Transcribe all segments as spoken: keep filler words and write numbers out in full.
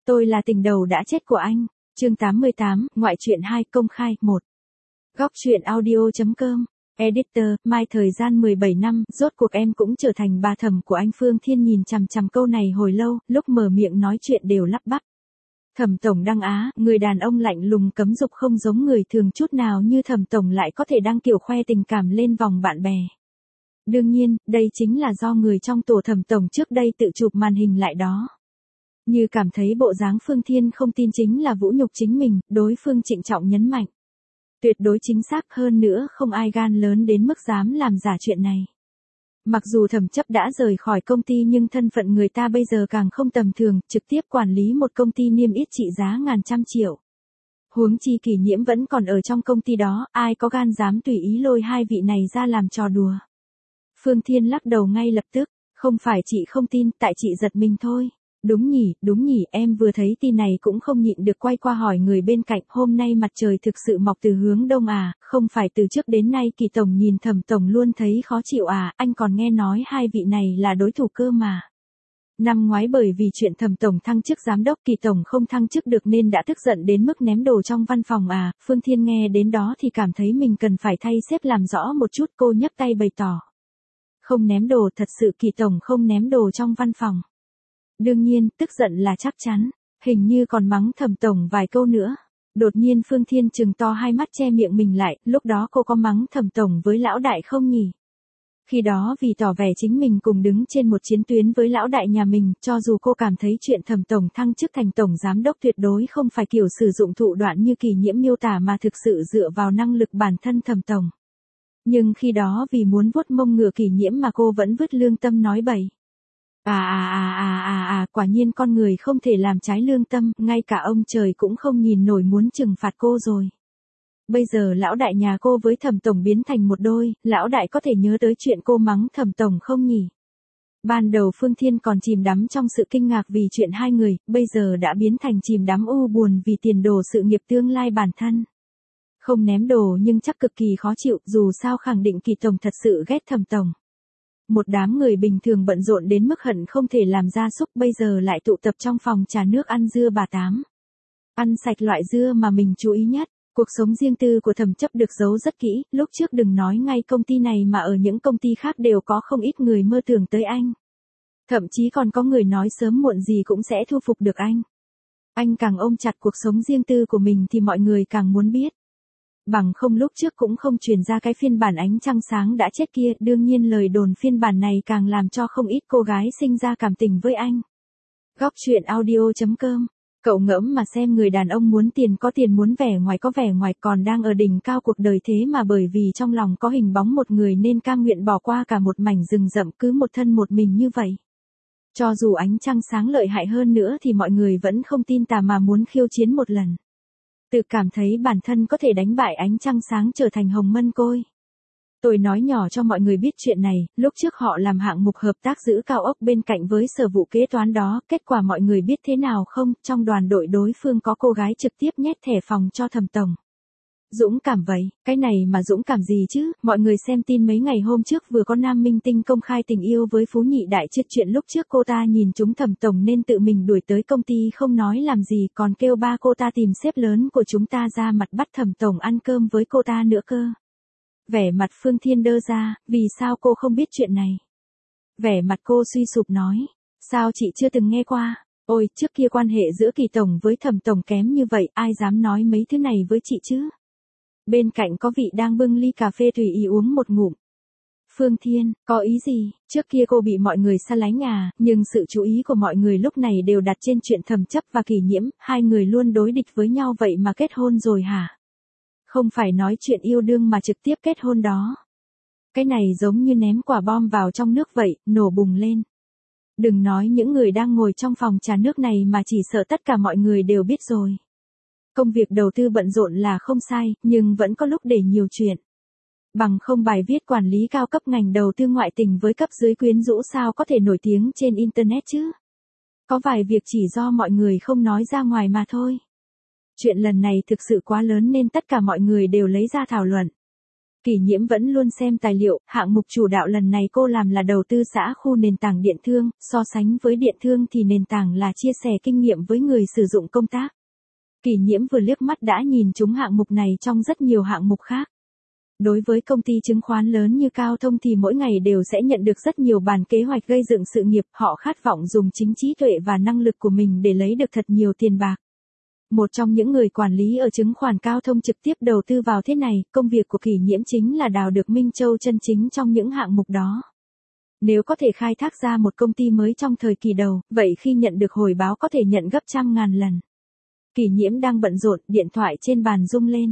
Tôi là tình đầu đã chết của anh. Chương tám mươi tám, ngoại truyện hai, công khai, một. Góc truyện audio.com. Editor, Mai thời gian mười bảy năm, rốt cuộc em cũng trở thành bà thẩm của anh. Phương Thiên nhìn chằm chằm câu này hồi lâu, lúc mở miệng nói chuyện đều lắp bắp. Thẩm tổng đăng á, người đàn ông lạnh lùng cấm dục không giống người thường chút nào như Thẩm tổng lại có thể đăng kiểu khoe tình cảm lên vòng bạn bè. Đương nhiên, đây chính là do người trong tổ Thẩm tổng trước đây tự chụp màn hình lại đó. Như cảm thấy bộ dáng Phương Thiên không tin chính là vũ nhục chính mình, đối phương trịnh trọng nhấn mạnh. Tuyệt đối chính xác, hơn nữa không ai gan lớn đến mức dám làm giả chuyện này. Mặc dù Thẩm chấp đã rời khỏi công ty nhưng thân phận người ta bây giờ càng không tầm thường, trực tiếp quản lý một công ty niêm yết trị giá ngàn trăm triệu. Huống chi Kỷ Nhiễm vẫn còn ở trong công ty đó, ai có gan dám tùy ý lôi hai vị này ra làm trò đùa. Phương Thiên lắc đầu ngay lập tức, không phải chị không tin, tại chị giật mình thôi. Đúng nhỉ, đúng nhỉ, em vừa thấy tin này cũng không nhịn được quay qua hỏi người bên cạnh, hôm nay mặt trời thực sự mọc từ hướng đông à, không phải từ trước đến nay Kỳ tổng nhìn Thẩm tổng luôn thấy khó chịu à, anh còn nghe nói hai vị này là đối thủ cơ mà. Năm ngoái bởi vì chuyện Thẩm tổng thăng chức giám đốc Kỳ tổng không thăng chức được nên đã tức giận đến mức ném đồ trong văn phòng à, Phương Thiên nghe đến đó thì cảm thấy mình cần phải thay sếp làm rõ một chút, cô nhấc tay bày tỏ. Không ném đồ, thật sự Kỳ tổng không ném đồ trong văn phòng. Đương nhiên, tức giận là chắc chắn, hình như còn mắng Thẩm tổng vài câu nữa. Đột nhiên Phương Thiên trừng to hai mắt che miệng mình lại, lúc đó cô có mắng Thẩm tổng với lão đại không nhỉ? Khi đó vì tỏ vẻ chính mình cùng đứng trên một chiến tuyến với lão đại nhà mình, cho dù cô cảm thấy chuyện Thẩm tổng thăng chức thành tổng giám đốc tuyệt đối không phải kiểu sử dụng thủ đoạn như Kỷ Nhiễm miêu tả mà thực sự dựa vào năng lực bản thân Thẩm tổng. Nhưng khi đó vì muốn vuốt mông ngựa Kỷ Nhiễm mà cô vẫn vứt lương tâm nói bậy. À à à à à à, quả nhiên con người không thể làm trái lương tâm, ngay cả ông trời cũng không nhìn nổi muốn trừng phạt cô rồi. Bây giờ lão đại nhà cô với Thẩm tổng biến thành một đôi, lão đại có thể nhớ tới chuyện cô mắng Thẩm tổng không nhỉ? Ban đầu Phương Thiên còn chìm đắm trong sự kinh ngạc vì chuyện hai người, bây giờ đã biến thành chìm đắm u buồn vì tiền đồ sự nghiệp tương lai bản thân. Không ném đồ nhưng chắc cực kỳ khó chịu, dù sao khẳng định Kỳ tổng thật sự ghét Thẩm tổng. Một đám người bình thường bận rộn đến mức hận không thể làm gia súc bây giờ lại tụ tập trong phòng trà nước ăn dưa bà Tám. Ăn sạch loại dưa mà mình chú ý nhất, cuộc sống riêng tư của Thẩm chấp được giấu rất kỹ, lúc trước đừng nói ngay công ty này mà ở những công ty khác đều có không ít người mơ tưởng tới anh. Thậm chí còn có người nói sớm muộn gì cũng sẽ thu phục được anh. Anh càng ôm chặt cuộc sống riêng tư của mình thì mọi người càng muốn biết. Bằng không lúc trước cũng không truyền ra cái phiên bản ánh trăng sáng đã chết kia, đương nhiên lời đồn phiên bản này càng làm cho không ít cô gái sinh ra cảm tình với anh. Góc truyện audio.com. Cậu ngẫm mà xem, người đàn ông muốn tiền có tiền, muốn vẻ ngoài có vẻ ngoài, còn đang ở đỉnh cao cuộc đời, thế mà bởi vì trong lòng có hình bóng một người nên cam nguyện bỏ qua cả một mảnh rừng rậm, cứ một thân một mình như vậy. Cho dù ánh trăng sáng lợi hại hơn nữa thì mọi người vẫn không tin tà mà muốn khiêu chiến một lần. Tự cảm thấy bản thân có thể đánh bại ánh trăng sáng trở thành hồng mân côi. Tôi nói nhỏ cho mọi người biết chuyện này, lúc trước họ làm hạng mục hợp tác giữ cao ốc bên cạnh với sở vụ kế toán đó, kết quả mọi người biết thế nào không, trong đoàn đội đối phương có cô gái trực tiếp nhét thẻ phòng cho Thẩm tổng. Dũng cảm vậy, cái này mà dũng cảm gì chứ, mọi người xem tin mấy ngày hôm trước vừa có nam minh tinh công khai tình yêu với Phú Nhị Đại, chết chuyện lúc trước cô ta nhìn trúng Thẩm tổng nên tự mình đuổi tới công ty không nói làm gì, còn kêu ba cô ta tìm sếp lớn của chúng ta ra mặt bắt Thẩm tổng ăn cơm với cô ta nữa cơ. Vẻ mặt Phương Thiên đơ ra, vì sao cô không biết chuyện này? Vẻ mặt cô suy sụp nói, sao chị chưa từng nghe qua? Ôi, trước kia quan hệ giữa Kỳ tổng với Thẩm tổng kém như vậy, ai dám nói mấy thứ này với chị chứ? Bên cạnh có vị đang bưng ly cà phê tùy ý uống một ngụm. Phương Thiên, có ý gì? Trước kia cô bị mọi người xa lánh à, nhưng sự chú ý của mọi người lúc này đều đặt trên chuyện Thẩm chấp và Kỷ Nhiễm, hai người luôn đối địch với nhau vậy mà kết hôn rồi hả? Không phải nói chuyện yêu đương mà trực tiếp kết hôn đó. Cái này giống như ném quả bom vào trong nước vậy, nổ bùng lên. Đừng nói những người đang ngồi trong phòng trà nước này mà chỉ sợ tất cả mọi người đều biết rồi. Công việc đầu tư bận rộn là không sai, nhưng vẫn có lúc để nhiều chuyện. Bằng không bài viết quản lý cao cấp ngành đầu tư ngoại tình với cấp dưới quyến rũ sao có thể nổi tiếng trên Internet chứ? Có vài việc chỉ do mọi người không nói ra ngoài mà thôi. Chuyện lần này thực sự quá lớn nên tất cả mọi người đều lấy ra thảo luận. Kỷ Nhiễm vẫn luôn xem tài liệu, hạng mục chủ đạo lần này cô làm là đầu tư xã khu nền tảng điện thương, so sánh với điện thương thì nền tảng là chia sẻ kinh nghiệm với người sử dụng công tác. Kỷ Nhiễm vừa liếc mắt đã nhìn trúng hạng mục này trong rất nhiều hạng mục khác. Đối với công ty chứng khoán lớn như Cao Thông thì mỗi ngày đều sẽ nhận được rất nhiều bản kế hoạch gây dựng sự nghiệp, họ khát vọng dùng chính trí tuệ và năng lực của mình để lấy được thật nhiều tiền bạc. Một trong những người quản lý ở chứng khoán Cao Thông trực tiếp đầu tư vào thế này, công việc của Kỷ Nhiễm chính là đào được Minh Châu chân chính trong những hạng mục đó. Nếu có thể khai thác ra một công ty mới trong thời kỳ đầu, vậy khi nhận được hồi báo có thể nhận gấp trăm ngàn lần. Kỷ Nhiễm đang bận rộn, điện thoại trên bàn rung lên.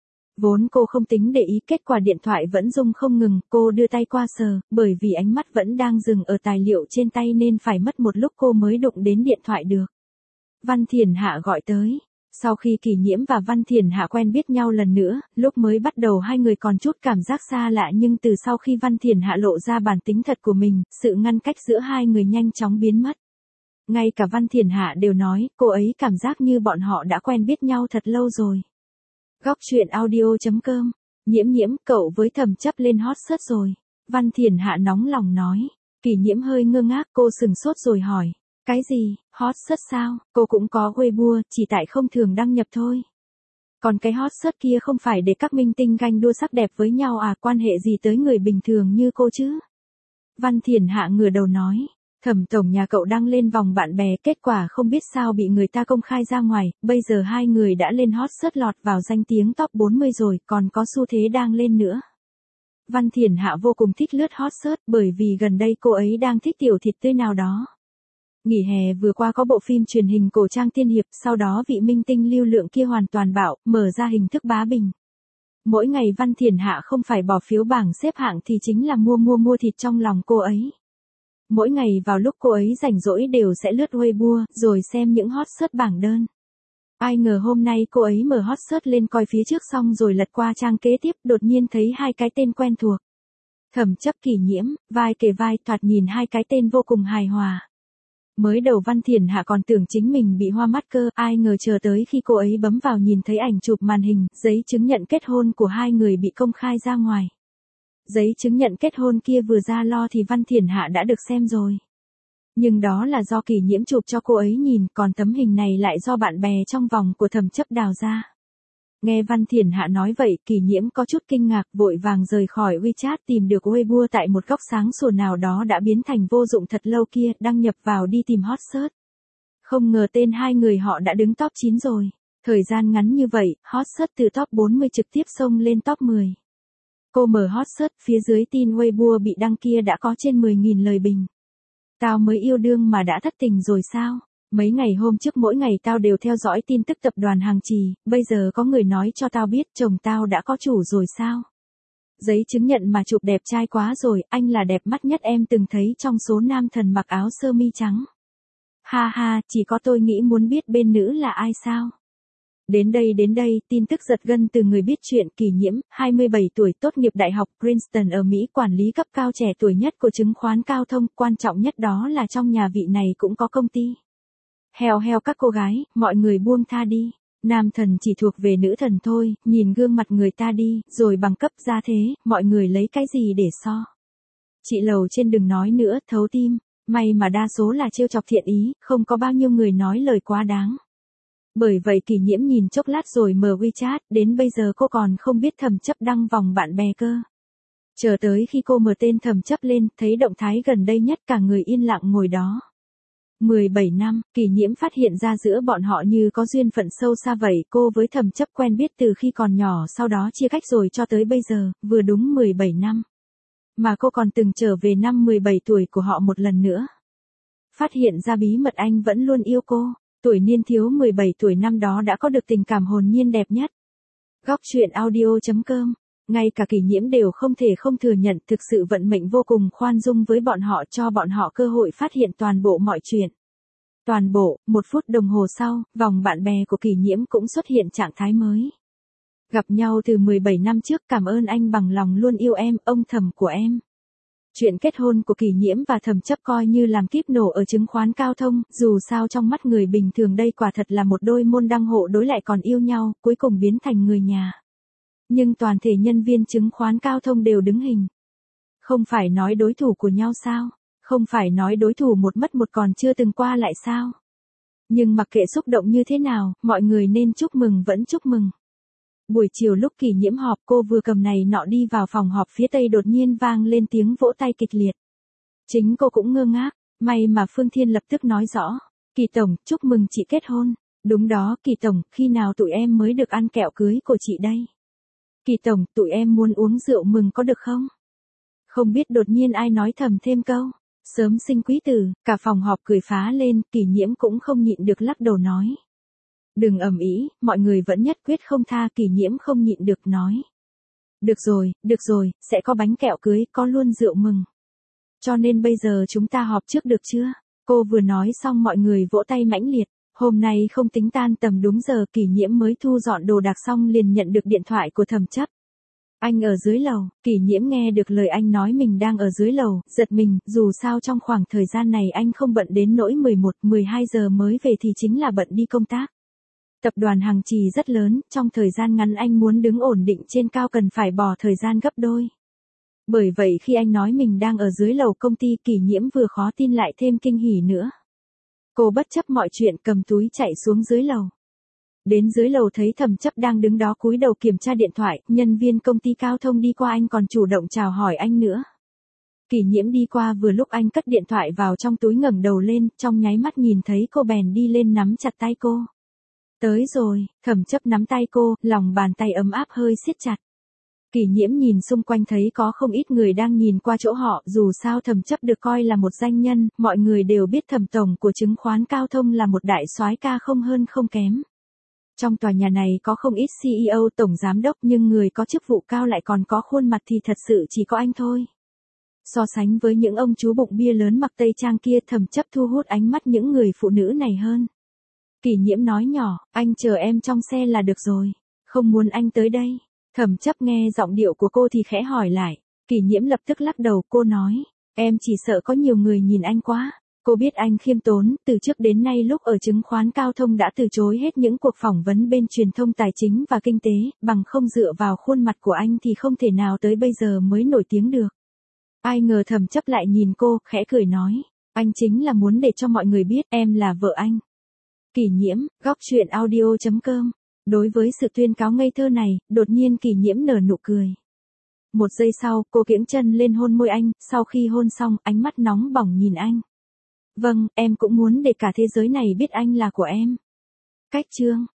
Vốn cô không tính để ý, kết quả điện thoại vẫn rung không ngừng, cô đưa tay qua sờ, bởi vì ánh mắt vẫn đang dừng ở tài liệu trên tay nên phải mất một lúc cô mới đụng đến điện thoại được. Văn Thiền Hạ gọi tới. Sau khi Kỷ Nhiễm và Văn Thiền Hạ quen biết nhau lần nữa, lúc mới bắt đầu hai người còn chút cảm giác xa lạ, nhưng từ sau khi Văn Thiền Hạ lộ ra bản tính thật của mình, sự ngăn cách giữa hai người nhanh chóng biến mất. Ngay cả Văn Thiền Hạ đều nói, cô ấy cảm giác như bọn họ đã quen biết nhau thật lâu rồi. Góc truyện audio chấm com. Nhiễm Nhiễm, cậu với Thẩm Chấp lên hot search rồi. Văn Thiền Hạ nóng lòng nói. Kỷ Nhiễm hơi ngơ ngác, cô sừng sốt rồi hỏi. Cái gì, hot search sao? Cô cũng có Weibo, chỉ tại không thường đăng nhập thôi. Còn cái hot search kia không phải để các minh tinh ganh đua sắc đẹp với nhau à, quan hệ gì tới người bình thường như cô chứ? Văn Thiền Hạ ngửa đầu nói. Thẩm tổng nhà cậu đăng lên vòng bạn bè, kết quả không biết sao bị người ta công khai ra ngoài, bây giờ hai người đã lên hot search lọt vào danh tiếng top bốn mươi rồi, còn có xu thế đang lên nữa. Văn Thiền Hạ vô cùng thích lướt hot search bởi vì gần đây cô ấy đang thích tiểu thịt tươi nào đó. Nghỉ hè vừa qua có bộ phim truyền hình cổ trang tiên hiệp, sau đó vị minh tinh lưu lượng kia hoàn toàn bạo, mở ra hình thức bá bình. Mỗi ngày Văn Thiền Hạ không phải bỏ phiếu bảng xếp hạng thì chính là mua mua mua thịt trong lòng cô ấy. Mỗi ngày vào lúc cô ấy rảnh rỗi đều sẽ lướt Weibo, rồi xem những hot search bảng đơn. Ai ngờ hôm nay cô ấy mở hot search lên coi phía trước xong rồi lật qua trang kế tiếp, đột nhiên thấy hai cái tên quen thuộc. Thẩm Chấp, Kỷ Nhiễm, vai kề vai, thoạt nhìn hai cái tên vô cùng hài hòa. Mới đầu Văn Thiền Hạ còn tưởng chính mình bị hoa mắt cơ, ai ngờ chờ tới khi cô ấy bấm vào nhìn thấy ảnh chụp màn hình, giấy chứng nhận kết hôn của hai người bị công khai ra ngoài. Giấy chứng nhận kết hôn kia vừa ra lo thì Văn Thiền Hạ đã được xem rồi. Nhưng đó là do Kỷ Nhiễm chụp cho cô ấy nhìn, còn tấm hình này lại do bạn bè trong vòng của Thẩm Chấp đào ra. Nghe Văn Thiền Hạ nói vậy, Kỷ Nhiễm có chút kinh ngạc, vội vàng rời khỏi WeChat tìm được Weibo tại một góc sáng sủa nào đó đã biến thành vô dụng thật lâu kia, đăng nhập vào đi tìm hot search. Không ngờ tên hai người họ đã đứng top chín rồi. Thời gian ngắn như vậy, hot search từ top bốn mươi trực tiếp xông lên top mười. Cô mở hot search, phía dưới tin Weibo bị đăng kia đã có trên mười nghìn lời bình. Tao mới yêu đương mà đã thất tình rồi sao? Mấy ngày hôm trước mỗi ngày tao đều theo dõi tin tức tập đoàn Hàng Trì, bây giờ có người nói cho tao biết chồng tao đã có chủ rồi sao? Giấy chứng nhận mà chụp đẹp trai quá rồi, anh là đẹp mắt nhất em từng thấy trong số nam thần mặc áo sơ mi trắng. Ha ha, chỉ có tôi nghĩ muốn biết bên nữ là ai sao? Đến đây đến đây, tin tức giật gân từ người biết chuyện. Kỷ Nhiễm, hai mươi bảy tuổi, tốt nghiệp Đại học Princeton ở Mỹ, quản lý cấp cao trẻ tuổi nhất của chứng khoán Cao Thông, quan trọng nhất đó là trong nhà vị này cũng có công ty. Heo heo các cô gái, mọi người buông tha đi. Nam thần chỉ thuộc về nữ thần thôi, nhìn gương mặt người ta đi, rồi bằng cấp ra thế, mọi người lấy cái gì để so. Chị lầu trên đừng nói nữa, thấu tim, may mà đa số là trêu chọc thiện ý, không có bao nhiêu người nói lời quá đáng. Bởi vậy Kỷ Nhiễm nhìn chốc lát rồi mở WeChat, đến bây giờ cô còn không biết Thẩm Chấp đăng vòng bạn bè cơ. Chờ tới khi cô mở tên Thẩm Chấp lên, thấy động thái gần đây nhất cả người yên lặng ngồi đó. mười bảy năm, Kỷ Nhiễm phát hiện ra giữa bọn họ như có duyên phận sâu xa vậy, cô với Thẩm Chấp quen biết từ khi còn nhỏ, sau đó chia cách rồi cho tới bây giờ, vừa đúng mười bảy năm. Mà cô còn từng trở về năm mười bảy tuổi của họ một lần nữa. Phát hiện ra bí mật anh vẫn luôn yêu cô. Tuổi niên thiếu mười bảy tuổi năm đó đã có được tình cảm hồn nhiên đẹp nhất. Góc truyện audio chấm com. Ngay cả Kỷ Nhiễm đều không thể không thừa nhận, thực sự vận mệnh vô cùng khoan dung với bọn họ, cho bọn họ cơ hội phát hiện toàn bộ mọi chuyện. Toàn bộ, một phút đồng hồ sau, vòng bạn bè của Kỷ Nhiễm cũng xuất hiện trạng thái mới. Gặp nhau từ mười bảy năm trước, cảm ơn anh bằng lòng luôn yêu em, ông Thẩm của em. Chuyện kết hôn của Kỷ Nhiễm và Thẩm Chấp coi như làm kíp nổ ở chứng khoán Cao Thông, dù sao trong mắt người bình thường đây quả thật là một đôi môn đăng hộ đối lại còn yêu nhau, cuối cùng biến thành người nhà. Nhưng toàn thể nhân viên chứng khoán Cao Thông đều đứng hình. Không phải nói đối thủ của nhau sao? Không phải nói đối thủ một mất một còn chưa từng qua lại sao? Nhưng mặc kệ xúc động như thế nào, mọi người nên chúc mừng vẫn chúc mừng. Buổi chiều lúc Kỷ Nhiễm họp, cô vừa cầm này nọ đi vào phòng họp phía tây đột nhiên vang lên tiếng vỗ tay kịch liệt. Chính cô cũng ngơ ngác, may mà Phương Thiên lập tức nói rõ. Kỳ tổng, chúc mừng chị kết hôn. Đúng đó, Kỳ tổng, khi nào tụi em mới được ăn kẹo cưới của chị đây? Kỳ tổng, tụi em muốn uống rượu mừng có được không? Không biết đột nhiên ai nói thầm thêm câu. Sớm sinh quý tử, cả phòng họp cười phá lên, Kỷ Nhiễm cũng không nhịn được lắc đầu nói. Đừng ầm ĩ, mọi người vẫn nhất quyết không tha. Kỷ Nhiễm không nhịn được nói. Được rồi, được rồi, sẽ có bánh kẹo cưới, có luôn rượu mừng. Cho nên bây giờ chúng ta họp trước được chưa? Cô vừa nói xong mọi người vỗ tay mãnh liệt. Hôm nay không tính tan tầm đúng giờ, Kỷ Nhiễm mới thu dọn đồ đạc xong liền nhận được điện thoại của Thẩm Chấp. Anh ở dưới lầu. Kỷ Nhiễm nghe được lời anh nói mình đang ở dưới lầu, giật mình, dù sao trong khoảng thời gian này anh không bận đến nỗi mười một, mười hai giờ mới về thì chính là bận đi công tác. Tập đoàn Hằng Trì rất lớn, trong thời gian ngắn anh muốn đứng ổn định trên cao cần phải bỏ thời gian gấp đôi. Bởi vậy khi anh nói mình đang ở dưới lầu công ty, Kỷ Nhiễm vừa khó tin lại thêm kinh hỉ nữa. Cô bất chấp mọi chuyện cầm túi chạy xuống dưới lầu. Đến dưới lầu thấy Thẩm Chấp đang đứng đó cúi đầu kiểm tra điện thoại, nhân viên công ty Cao Thông đi qua anh còn chủ động chào hỏi anh nữa. Kỷ Nhiễm đi qua vừa lúc anh cất điện thoại vào trong túi ngẩng đầu lên, trong nháy mắt nhìn thấy cô bèn đi lên nắm chặt tay cô. Tới rồi, Thẩm Chấp nắm tay cô, lòng bàn tay ấm áp hơi siết chặt. Kỷ Nhiễm nhìn xung quanh thấy có không ít người đang nhìn qua chỗ họ, dù sao Thẩm Chấp được coi là một danh nhân, mọi người đều biết Thẩm tổng của chứng khoán Cao Thông là một đại soái ca không hơn không kém. Trong tòa nhà này có không ít xê e ô, tổng giám đốc nhưng người có chức vụ cao lại còn có khuôn mặt thì thật sự chỉ có anh thôi. So sánh với những ông chú bụng bia lớn mặc tây trang kia, Thẩm Chấp thu hút ánh mắt những người phụ nữ này hơn. Kỷ Nhiễm nói nhỏ, anh chờ em trong xe là được rồi, không muốn anh tới đây. Thẩm Chấp nghe giọng điệu của cô thì khẽ hỏi lại. Kỷ Nhiễm lập tức lắc đầu, cô nói, em chỉ sợ có nhiều người nhìn anh quá. Cô biết anh khiêm tốn, từ trước đến nay lúc ở chứng khoán Cao Thông đã từ chối hết những cuộc phỏng vấn bên truyền thông tài chính và kinh tế, bằng không dựa vào khuôn mặt của anh thì không thể nào tới bây giờ mới nổi tiếng được. Ai ngờ Thẩm Chấp lại nhìn cô, khẽ cười nói, anh chính là muốn để cho mọi người biết em là vợ anh. Kỷ Nhiễm, góc truyện audio chấm com. Đối với sự tuyên cáo ngây thơ này, đột nhiên Kỷ Nhiễm nở nụ cười. Một giây sau, cô kiễng chân lên hôn môi anh, sau khi hôn xong, ánh mắt nóng bỏng nhìn anh. Vâng, em cũng muốn để cả thế giới này biết anh là của em. Cách chương